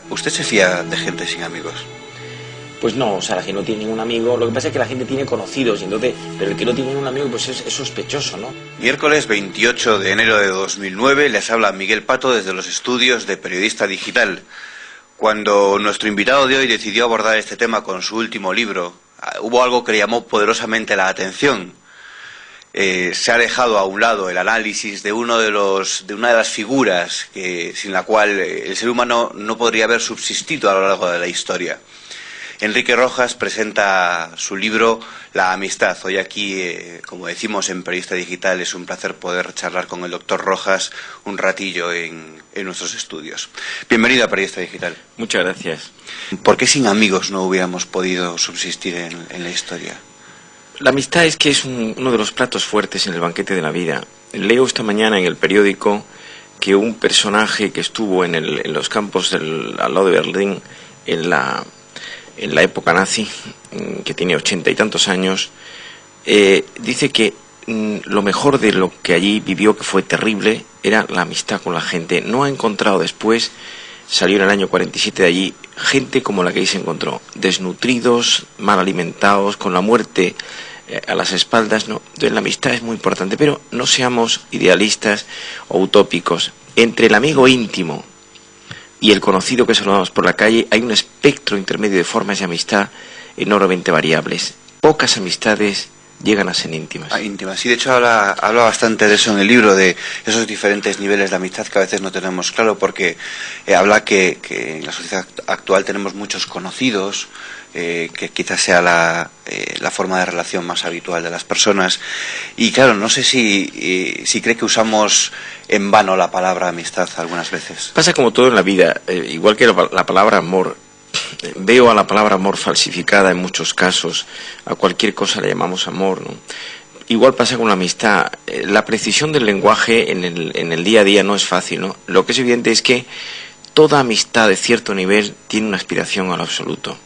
¿Usted se fía de gente sin amigos? Pues no, o sea, la gente no tiene ningún amigo. Lo que pasa es que la gente tiene conocidos, y entonces, pero el que no tiene ningún amigo pues es sospechoso, ¿no? Miércoles 28 de enero de 2009 les habla Miguel Pato desde los estudios de Periodista Digital. Cuando nuestro invitado de hoy decidió abordar este tema con su último libro, hubo algo que le llamó poderosamente la atención. Se ha dejado a un lado el análisis de una de las figuras sin la cual el ser humano no podría haber subsistido a lo largo de la historia. Enrique Rojas presenta su libro La amistad. Hoy aquí, como decimos en Periodista Digital, es un placer poder charlar con el doctor Rojas un ratillo en nuestros estudios. Bienvenido a Periodista Digital. Muchas gracias. ¿Por qué sin amigos no hubiéramos podido subsistir en la historia? La amistad es que es uno de los platos fuertes en el banquete de la vida. Leo esta mañana en el periódico que un personaje que estuvo en los campos al lado de Berlín en la época nazi, que tiene 80 y tantos años, dice que lo mejor de lo que allí vivió, que fue terrible, era la amistad con la gente. No ha encontrado después, salió en el año 47 de allí, gente como la que ahí se encontró, desnutridos, mal alimentados, con la muerte a las espaldas, ¿no? Entonces la amistad es muy importante, pero no seamos idealistas o utópicos. Entre el amigo íntimo y el conocido que saludamos por la calle hay un espectro intermedio de formas de amistad enormemente variables. Pocas amistades llegan a ser íntimas. Íntimas, sí, de hecho habla bastante de eso en el libro, de esos diferentes niveles de amistad que a veces no tenemos claro, porque habla que en la sociedad actual tenemos muchos conocidos, que quizás sea la forma de relación más habitual de las personas, y claro, no sé si cree que usamos en vano la palabra amistad algunas veces. Pasa como todo en la vida, igual que la palabra amor. Veo a la palabra amor falsificada en muchos casos. A cualquier cosa le llamamos amor, ¿no? Igual pasa con la amistad. La precisión del lenguaje en el día a día no es fácil, ¿no? Lo que es evidente es que toda amistad de cierto nivel tiene una aspiración a lo absoluto.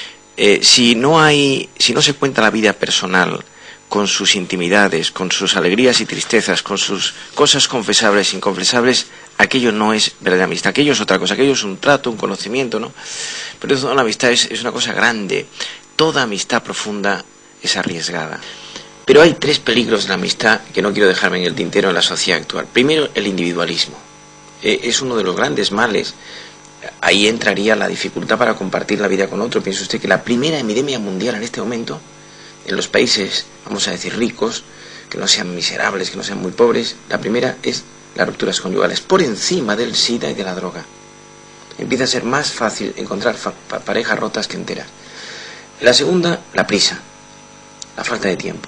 Si no se cuenta la vida personal con sus intimidades, con sus alegrías y tristezas, con sus cosas confesables e inconfesables, aquello no es verdadera amistad, aquello es otra cosa, aquello es un trato, un conocimiento, ¿no? Pero la amistad es una cosa grande. Toda amistad profunda es arriesgada. Pero hay tres peligros de la amistad que no quiero dejarme en el tintero en la sociedad actual. Primero, el individualismo. Es uno de los grandes males. Ahí entraría la dificultad para compartir la vida con otro. Piense usted que la primera epidemia mundial en este momento, en los países, vamos a decir, ricos, que no sean miserables, que no sean muy pobres, la primera es las rupturas conyugales, por encima del SIDA y de la droga. Empieza a ser más fácil encontrar parejas rotas que enteras. La segunda, la prisa, la falta de tiempo.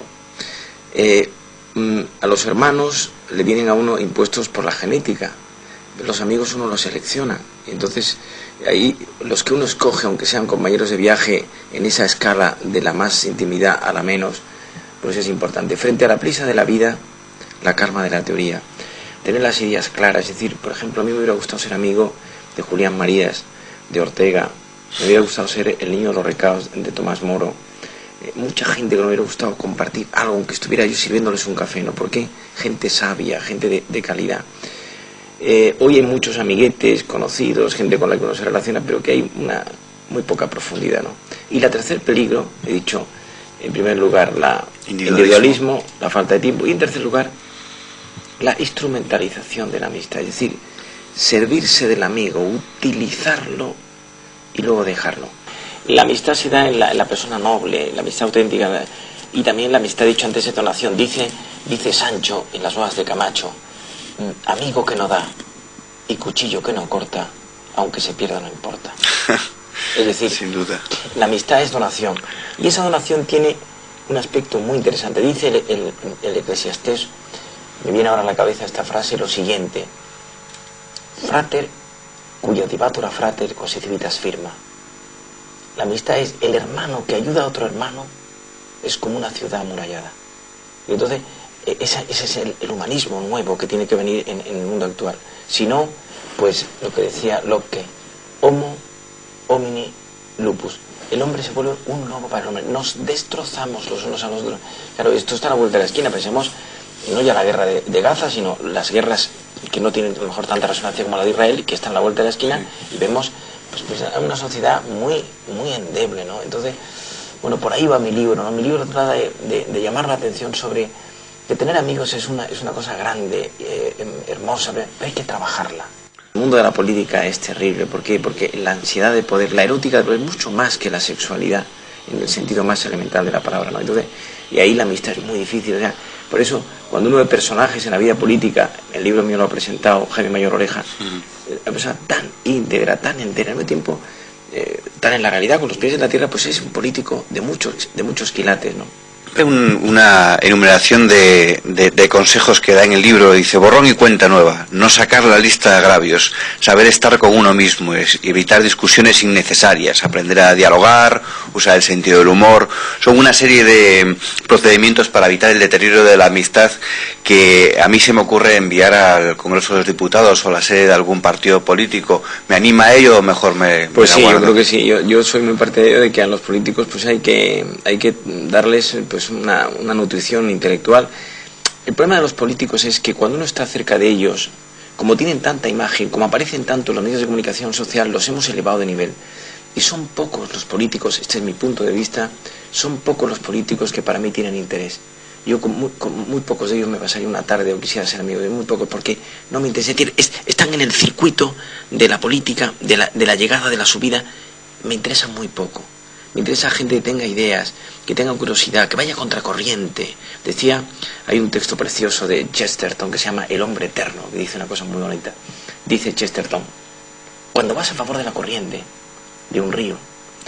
A los hermanos le vienen a uno impuestos por la genética. Los amigos uno los selecciona. Entonces, ahí los que uno escoge, aunque sean compañeros de viaje, en esa escala de la más intimidad a la menos, pues es importante. Frente a la prisa de la vida, la calma de la teoría. Tener las ideas claras, es decir, por ejemplo, a mí me hubiera gustado ser amigo de Julián Marías, de Ortega, me hubiera gustado ser el niño de los recados de Tomás Moro. Mucha gente que me hubiera gustado compartir algo, aunque estuviera yo sirviéndoles un café, ¿no? Porque gente sabia, gente de calidad. Hoy hay muchos amiguetes, conocidos, gente con la que uno se relaciona, pero que hay una muy poca profundidad, ¿no? Y la tercer peligro, he dicho, en primer lugar, el individualismo, la falta de tiempo, y en tercer lugar, la instrumentalización de la amistad, es decir, servirse del amigo, utilizarlo y luego dejarlo. La amistad se da en la persona noble, la amistad auténtica, y también la amistad, dicho antes, de donación. Dice Sancho en las Odas de Camacho: amigo que no da y cuchillo que no corta, aunque se pierda no importa. Es decir, sin duda, la amistad es donación, y esa donación tiene un aspecto muy interesante. Dice el Eclesiastés, me viene ahora a la cabeza esta frase, lo siguiente: frater cuiodibatur frater quasi civitas firma. La amistad es el hermano que ayuda a otro hermano, es como una ciudad amurallada. Y entonces ese es el humanismo nuevo que tiene que venir en el mundo actual. Si no, pues lo que decía Locke: homo homini lupus. El hombre se vuelve un lobo para el hombre. Nos destrozamos los unos a los otros. Claro, esto está a la vuelta de la esquina. Pensemos no ya la guerra de Gaza, sino las guerras que no tienen a lo mejor tanta resonancia como la de Israel, que está a la vuelta de la esquina, y vemos pues a una sociedad muy endeble, ¿no? Entonces, bueno, por ahí va mi libro, ¿no? Mi libro trata de llamar la atención sobre que tener amigos es una cosa grande, hermosa, pero hay que trabajarla. El mundo de la política es terrible. ¿Por qué? Porque la ansiedad de poder, la erótica es mucho más que la sexualidad, en el sentido más elemental de la palabra, ¿no? Entonces, y ahí la amistad es muy difícil. O sea, por eso, cuando uno ve personajes en la vida política, el libro mío lo ha presentado Jaime Mayor Oreja, una persona tan íntegra, tan entera, al mismo tiempo tan en la realidad, con los pies en la tierra, pues es un político de muchos quilates, ¿no? Una enumeración de consejos que da en el libro. Dice: borrón y cuenta nueva, no sacar la lista de agravios, saber estar con uno mismo, evitar discusiones innecesarias, aprender a dialogar, usar el sentido del humor. Son una serie de procedimientos para evitar el deterioro de la amistad, que a mí se me ocurre enviar al Congreso de los Diputados o a la sede de algún partido político. ¿Me anima a ello o mejor me Pues sí, aguardo? yo creo que sí. Yo soy muy partidario de que a los políticos pues hay que darles pues una nutrición intelectual. El problema de los políticos es que cuando uno está cerca de ellos, como tienen tanta imagen, como aparecen tanto en los medios de comunicación social, los hemos elevado de nivel. Y son pocos los políticos, este es mi punto de vista, son pocos los políticos que para mí tienen interés. Yo con muy pocos de ellos me pasaría una tarde o quisiera ser amigo de muy pocos, porque no me interesa. Están en el circuito de la política, de la llegada, de la subida. Me interesa muy poco. Me interesa gente que tenga ideas, que tenga curiosidad, que vaya contracorriente. Decía, hay un texto precioso de Chesterton que se llama El hombre eterno, que dice una cosa muy bonita. Dice Chesterton: cuando vas a favor de la corriente de un río,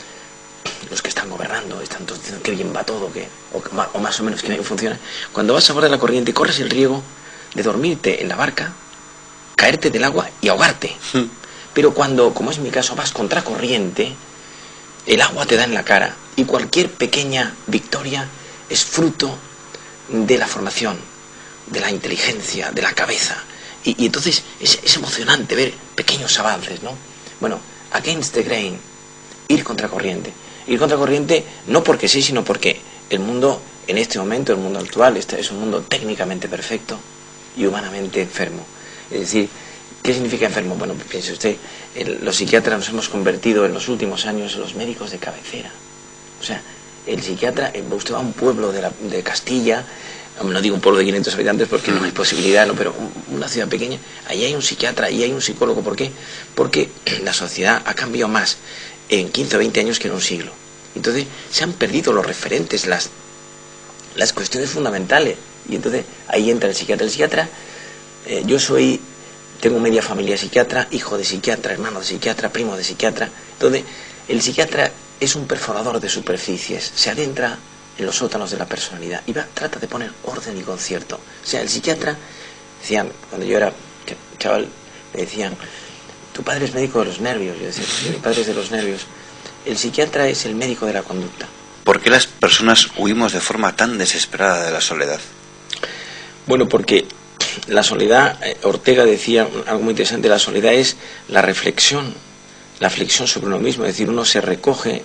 los que están gobernando están todos diciendo que bien va todo, o más o menos que bien funciona. Cuando vas a favor de la corriente, corres el riesgo de dormirte en la barca, caerte del agua y ahogarte. Pero cuando, como es mi caso, vas contracorriente, el agua te da en la cara y cualquier pequeña victoria es fruto de la formación, de la inteligencia, de la cabeza. Y entonces es emocionante ver pequeños avances, ¿no? Bueno, against the grain, ir contracorriente. Ir contracorriente no porque sí, sino porque el mundo, en este momento, el mundo actual, es un mundo técnicamente perfecto y humanamente enfermo. Es decir, ¿qué significa enfermo? Bueno, piense usted, los psiquiatras nos hemos convertido en los últimos años en los médicos de cabecera. O sea, el psiquiatra, usted va a un pueblo de Castilla, no digo un pueblo de 500 habitantes porque no hay posibilidad, ¿no? Pero una ciudad pequeña, ahí hay un psiquiatra, ahí hay un psicólogo. ¿Por qué? Porque la sociedad ha cambiado más en 15 o 20 años que en un siglo. Entonces se han perdido los referentes, las cuestiones fundamentales. Y entonces ahí entra el psiquiatra. El psiquiatra, tengo media familia psiquiatra, hijo de psiquiatra, hermano de psiquiatra, primo de psiquiatra. Entonces el psiquiatra es un perforador de superficies, se adentra en los sótanos de la personalidad y trata de poner orden y concierto. O sea, el psiquiatra, decían, cuando yo era chaval, me decían: tu padre es médico de los nervios. Yo decía: sí, mi padre es de los nervios. El psiquiatra es el médico de la conducta. ¿Por qué las personas huimos de forma tan desesperada de la soledad? Bueno, porque la soledad, Ortega decía algo muy interesante: la soledad es la reflexión sobre uno mismo. Es decir, uno se recoge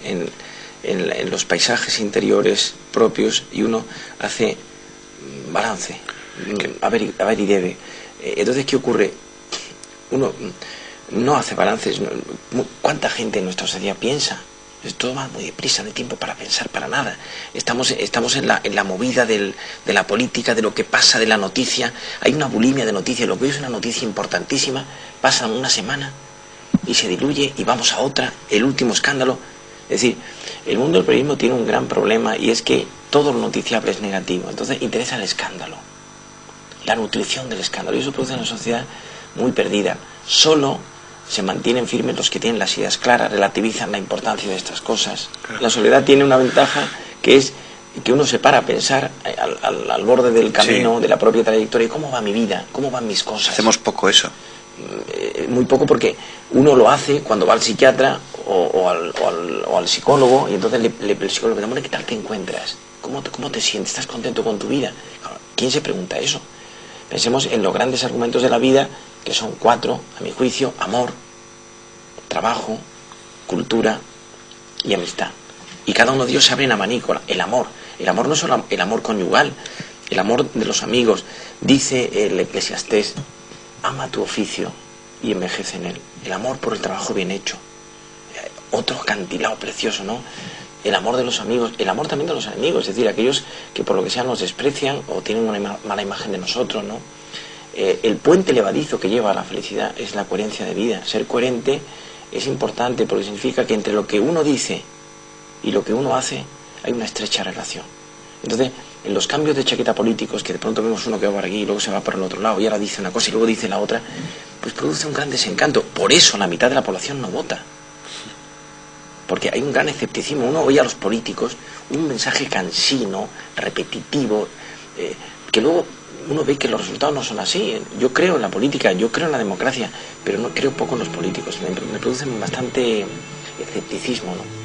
en los paisajes interiores propios y uno hace balance, a ver y debe. Entonces, ¿qué ocurre? Uno no hace balances. ¿Cuánta gente en nuestra sociedad piensa? Todo va muy deprisa, no hay tiempo para pensar para nada. Estamos en la movida de la política, de lo que pasa, de la noticia. Hay una bulimia de noticias. Lo que hoy es una noticia importantísima, pasa una semana y se diluye y vamos a otra, el último escándalo. Es decir, el mundo del periodismo tiene un gran problema, y es que todo lo noticiable es negativo. Entonces interesa el escándalo, la nutrición del escándalo, y eso produce una sociedad muy perdida. Solo se mantienen firmes los que tienen las ideas claras, relativizan la importancia de estas cosas. La soledad tiene una ventaja, que es que uno se para a pensar al borde del camino, sí, de la propia trayectoria. ¿Cómo va mi vida? ¿Cómo van mis cosas? Hacemos poco eso. Muy poco, porque uno lo hace cuando va al psiquiatra o al psicólogo, y entonces el psicólogo le dice: ¿qué tal te encuentras? ¿Cómo te sientes? ¿Estás contento con tu vida? ¿Quién se pregunta eso? Pensemos en los grandes argumentos de la vida, que son 4, a mi juicio: amor, trabajo, cultura y amistad. Y cada uno de ellos se abre en abanico. El amor no es solo el amor conyugal, el amor de los amigos. Dice el Eclesiastés: ama tu oficio y envejece en él. El amor por el trabajo bien hecho. otro acantilado precioso, ¿no? El amor de los amigos, el amor también de los enemigos, es decir, aquellos que por lo que sea nos desprecian o tienen una mala imagen de nosotros, ¿no? El puente levadizo que lleva a la felicidad es la coherencia de vida. Ser coherente es importante porque significa que entre lo que uno dice y lo que uno hace hay una estrecha relación. Entonces, en los cambios de chaqueta políticos, que de pronto vemos uno que va por aquí y luego se va por el otro lado y ahora dice una cosa y luego dice la otra, pues produce un gran desencanto. Por eso la mitad de la población no vota. Porque hay un gran escepticismo. Uno oye a los políticos un mensaje cansino, repetitivo, que luego uno ve que los resultados no son así. Yo creo en la política, yo creo en la democracia, pero no creo poco en los políticos. Me producen bastante escepticismo, ¿no?